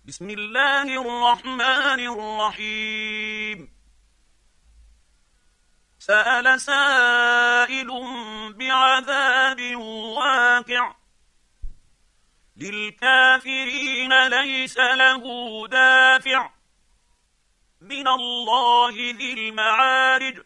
بسم الله الرحمن الرحيم. سأل سائل بعذاب واقع للكافرين ليس له دافع من الله ذي المعارج.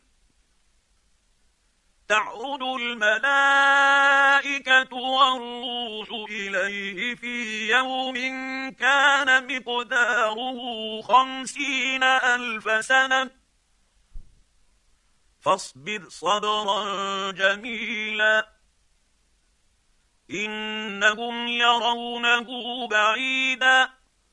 تعرج الملائكة والروح إليه في يوم كان مقداره 50,000 سنة فاصبر صبرا جميلا إنهم يرونه بعيدا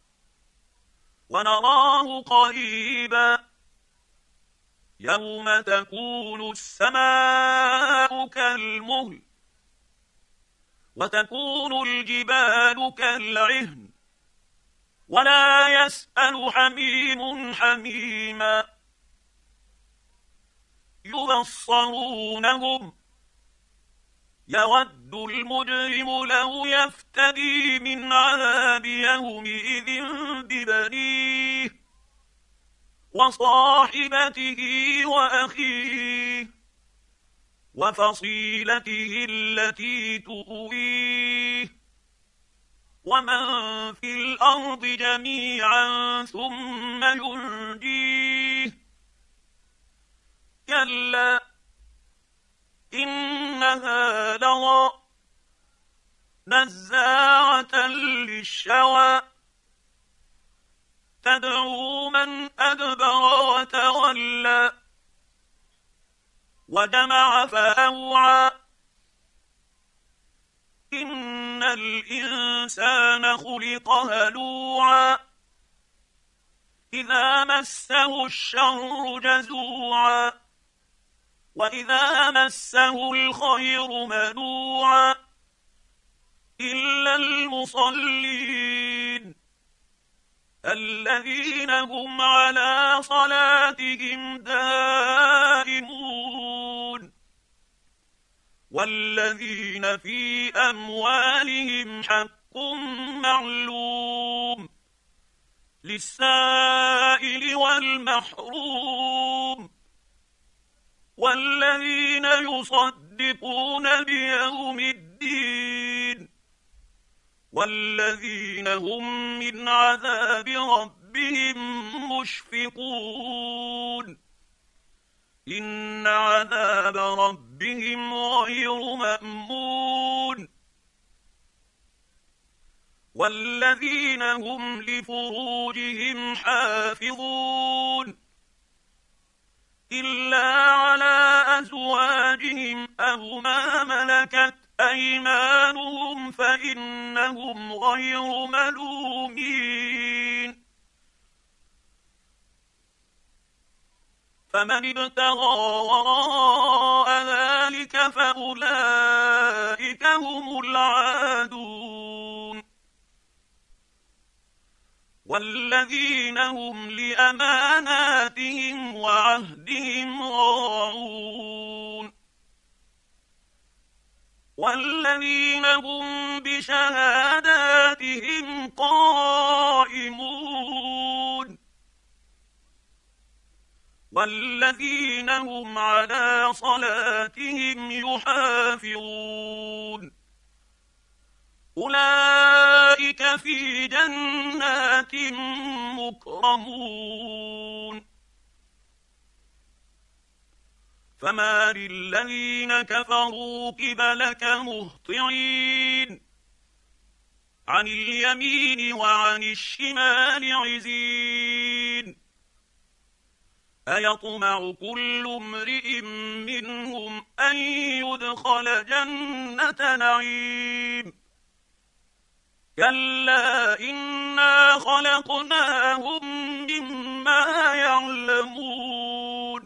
ونراه قريبا يوم تكون السماء كالمهل وتكون الجبال كالعهن ولا يسأل حميم حميما يبصرونهم يود المجرم لو يفتدي من عذاب يومئذ ببنيه وصاحبته وأخيه وفصيلته التي تؤويه ومن في الأرض جميعا ثم ينجيه كلا إنها لظى نزاعة للشوى تدعو من أدبر وتولى وجمع فأوعى إن الإنسان خلق هلوعا إذا مسه الشر جزوعا وإذا مسه الخير منوعا إلا المصلين الذين هم على صلاتهم دائمون والذين في أموالهم حق معلوم للسائل والمحروم والذين يصدقون بيوم الدين والذين هم من عذاب ربهم مشفقون إن عذاب ربهم غير مأمون والذين هم لفروجهم حافظون إلا على أزواجهم أو ما ملكت أيمانهم فإنهم غير ملومين فمن ابتغى وراء ذلك فأولئك هم العادون والذين هم لأماناتهم وعهدهم راعون والذين هم بشهاداتهم قائمون والذين هم على صلاتهم يحافظون أولئك في جنات مكرمون فما للذين كفروا قبلك مهطعين عن اليمين وعن الشمال عزين أيطمع كل امرئ منهم أن يدخل جنة نعيم كلا إنا خلقناهم مما يعلمون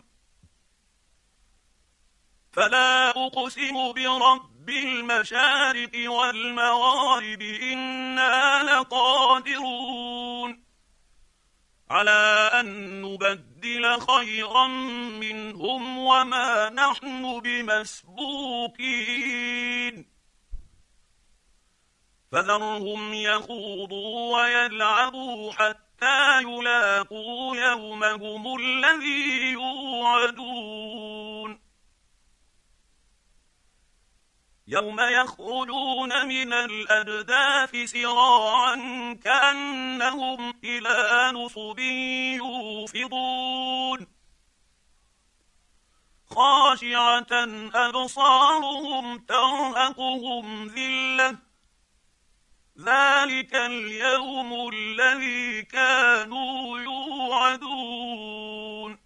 فلا أقسم برب المشارق والمغارب إنا لقادرون على أن نبدل خيرا منهم وما نحن بمسبوقين فذرهم يخوضوا ويلعبوا حتى يلاقوا يومهم الذي يوعدون يوم يخرجون من الأجداث سراعا كأنهم إلى نصب يوفضون خاشعة أبصارهم ترهقهم ذلة ذلك اليوم الذي كانوا يوعدون